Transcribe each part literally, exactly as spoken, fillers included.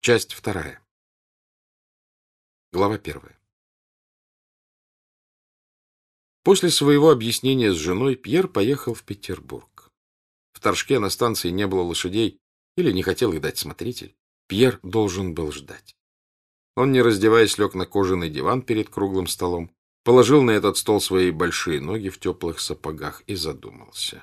Часть вторая. Глава первая. После своего объяснения с женой Пьер поехал в Петербург. В Торжке на станции не было лошадей, или не хотел их дать смотритель. Пьер должен был ждать. Он, не раздеваясь, лег на кожаный диван перед круглым столом, положил на этот стол свои большие ноги в теплых сапогах и задумался.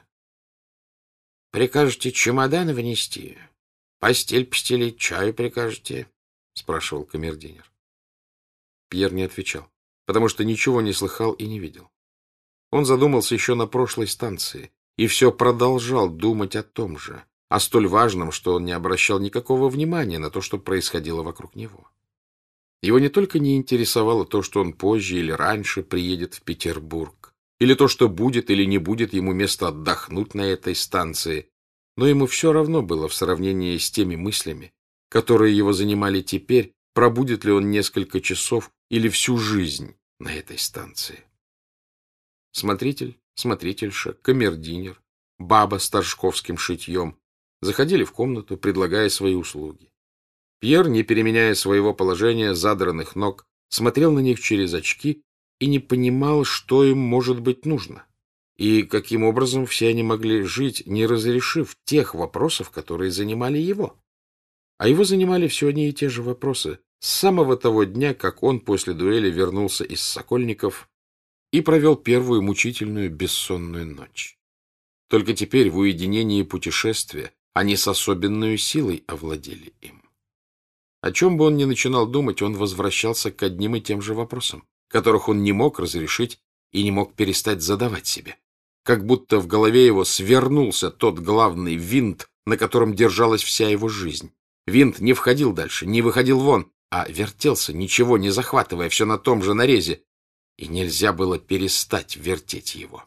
— Прикажете чемоданы внести? Постель постелить, чаю прикажете? — спрашивал камердинер. Пьер не отвечал, потому что ничего не слыхал и не видел. Он задумался еще на прошлой станции и все продолжал думать о том же, о столь важном, что он не обращал никакого внимания на то, что происходило вокруг него. Его не только не интересовало то, что он позже или раньше приедет в Петербург, или то, что будет или не будет ему место отдохнуть на этой станции, но ему все равно было в сравнении с теми мыслями, которые его занимали теперь, пробудет ли он несколько часов или всю жизнь на этой станции. Смотритель, смотрительша, камердинер, баба с торжковским шитьем заходили в комнату, предлагая свои услуги. Пьер, не переменяя своего положения задранных ног, смотрел на них через очки и не понимал, что им может быть нужно, и каким образом все они могли жить, не разрешив тех вопросов, которые занимали его. А его занимали все одни и те же вопросы с самого того дня, как он после дуэли вернулся из Сокольников и провел первую мучительную бессонную ночь. Только теперь, в уединении путешествия, они с особенной силой овладели им. О чем бы он ни начинал думать, он возвращался к одним и тем же вопросам, которых он не мог разрешить и не мог перестать задавать себе. Как будто в голове его свернулся тот главный винт, на котором держалась вся его жизнь. Винт не входил дальше, не выходил вон, а вертелся, ничего не захватывая, все на том же нарезе, и нельзя было перестать вертеть его.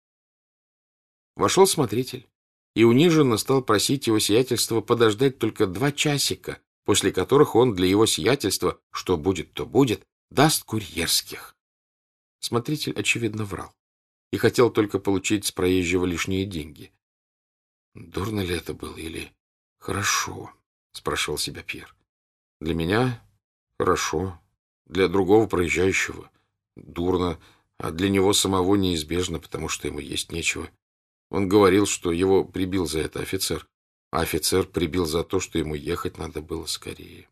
Вошел смотритель и униженно стал просить его сиятельства подождать только два часика, после которых он для его сиятельства, что будет, то будет, даст курьерских. Смотритель, очевидно, врал и хотел только получить с проезжего лишние деньги. Дурно ли это было или хорошо? — спрашивал себя Пьер. Для меня хорошо, для другого проезжающего дурно, а для него самого неизбежно, потому что ему есть нечего. Он говорил, что его прибил за это офицер, а офицер прибил за то, что ему ехать надо было скорее.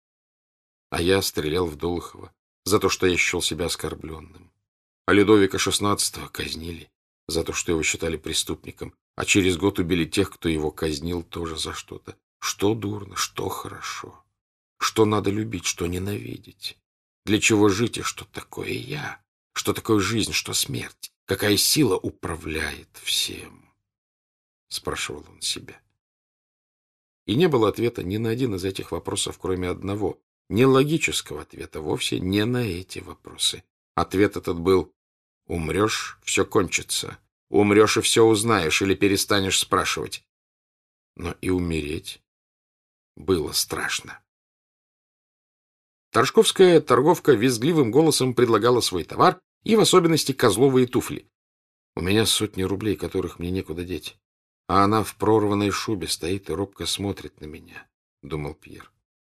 А я стрелял в Долохова за то, что я счел себя оскорбленным. А Людовика шестнадцатого казнили за то, что его считали преступником, а через год убили тех, кто его казнил, тоже за что-то. Что дурно, что хорошо, что надо любить, что ненавидеть, для чего жить и что такое я, что такое жизнь, что смерть, какая сила управляет всем, — спрашивал он себя. И не было ответа ни на один из этих вопросов, кроме одного, не логического ответа, вовсе не на эти вопросы. Ответ этот был: умрешь — все кончится, умрешь и все узнаешь или перестанешь спрашивать. Но и умереть было страшно. Торжковская торговка визгливым голосом предлагала свой товар, и в особенности козловые туфли. У меня сотни рублей, которых мне некуда деть, а она в прорванной шубе стоит и робко смотрит на меня, — думал Пьер.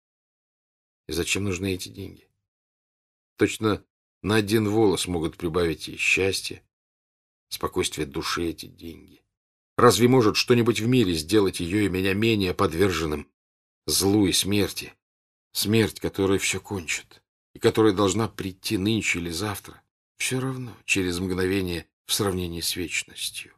И зачем нужны эти деньги? Точно на один волос могут прибавить ей счастье, спокойствие души эти деньги. Разве может что-нибудь в мире сделать ее и меня менее подверженным злу и смерти? Смерть, которая все кончит, и которая должна прийти нынче или завтра, все равно, через мгновение в сравнении с вечностью.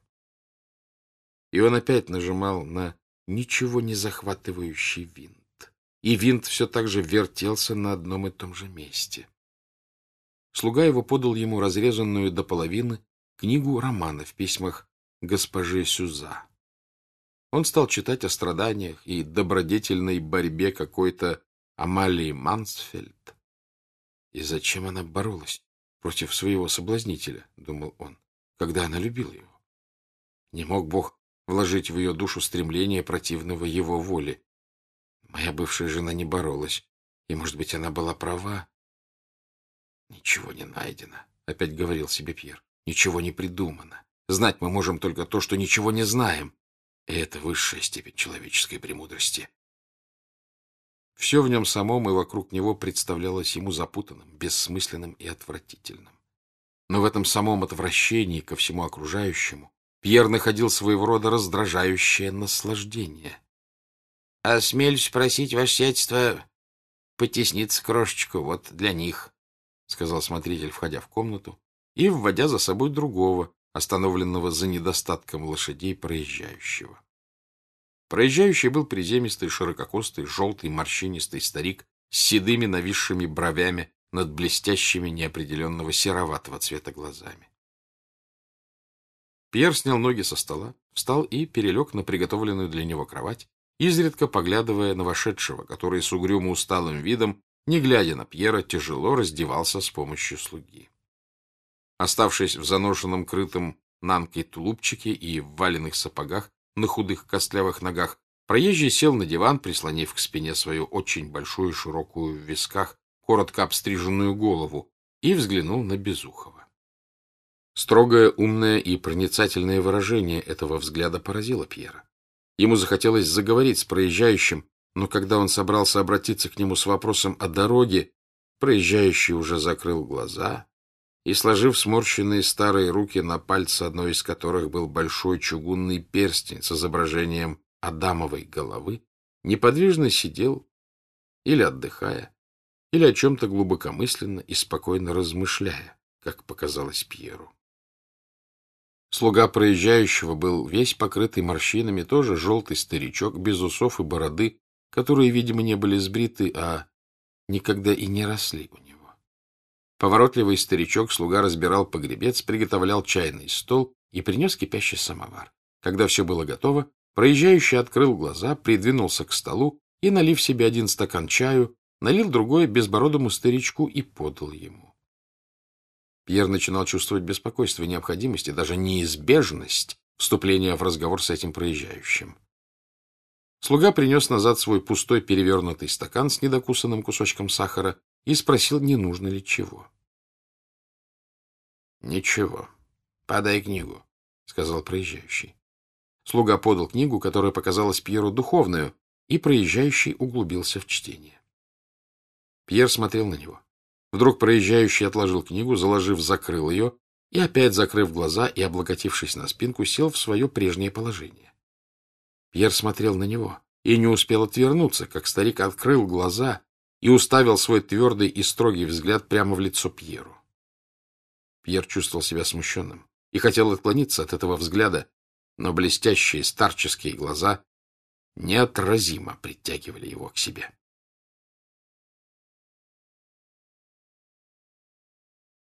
И он опять нажимал на ничего не захватывающий винт, и винт все так же вертелся на одном и том же месте. Слуга его подал ему разрезанную до половины книгу романа в письмах госпожи Сюза. Он стал читать о страданиях и добродетельной борьбе какой-то Амалии Мансфельд. И зачем она боролась против своего соблазнителя, — думал он, — когда она любила его? Не мог Бог вложить в ее душу стремление противного его воле. Моя бывшая жена не боролась, и, может быть, она была права. Ничего не найдено, — опять говорил себе Пьер. Ничего не придумано. Знать мы можем только то, что ничего не знаем. И это высшая степень человеческой премудрости. Все в нем самом и вокруг него представлялось ему запутанным, бессмысленным и отвратительным. Но в этом самом отвращении ко всему окружающему Пьер находил своего рода раздражающее наслаждение. — Осмелюсь просить, ваше сиятельство, потесниться крошечку вот для них, — сказал смотритель, входя в комнату и вводя за собой другого, остановленного за недостатком лошадей проезжающего. Проезжающий был приземистый, ширококостый, желтый, морщинистый старик с седыми нависшими бровями над блестящими неопределенного сероватого цвета глазами. Пьер снял ноги со стола, встал и перелег на приготовленную для него кровать, изредка поглядывая на вошедшего, который с угрюмо усталым видом, не глядя на Пьера, тяжело раздевался с помощью слуги. Оставшись в заношенном крытом нанкой тулупчике и в валенных сапогах на худых костлявых ногах, проезжий сел на диван, прислонив к спине свою очень большую широкую в висках, коротко обстриженную голову, и взглянул на Безухова. Строгое, умное и проницательное выражение этого взгляда поразило Пьера. Ему захотелось заговорить с проезжающим, но когда он собрался обратиться к нему с вопросом о дороге, проезжающий уже закрыл глаза и, сложив сморщенные старые руки, на пальце одной из которых был большой чугунный перстень с изображением Адамовой головы, неподвижно сидел, или отдыхая, или о чем-то глубокомысленно и спокойно размышляя, как показалось Пьеру. Слуга проезжающего был весь покрытый морщинами, тоже желтый старичок, без усов и бороды, которые, видимо, не были сбриты, а никогда и не росли у него. Поворотливый старичок, слуга разбирал погребец, приготовлял чайный стол и принес кипящий самовар. Когда все было готово, проезжающий открыл глаза, придвинулся к столу и, налив себе один стакан чаю, налил другой безбородому старичку и подал ему. Пьер начинал чувствовать беспокойство и необходимость, и даже неизбежность вступления в разговор с этим проезжающим. Слуга принес назад свой пустой перевернутый стакан с недокусанным кусочком сахара и спросил, не нужно ли чего. — Ничего. Подай книгу, — сказал проезжающий. Слуга подал книгу, которая показалась Пьеру духовную, и проезжающий углубился в чтение. Пьер смотрел на него. Вдруг проезжающий отложил книгу, заложив, закрыл ее, и опять, закрыв глаза и облокотившись на спинку, сел в свое прежнее положение. Пьер смотрел на него и не успел отвернуться, как старик открыл глаза и уставил свой твердый и строгий взгляд прямо в лицо Пьеру. Пьер чувствовал себя смущенным и хотел отклониться от этого взгляда, но блестящие старческие глаза неотразимо притягивали его к себе.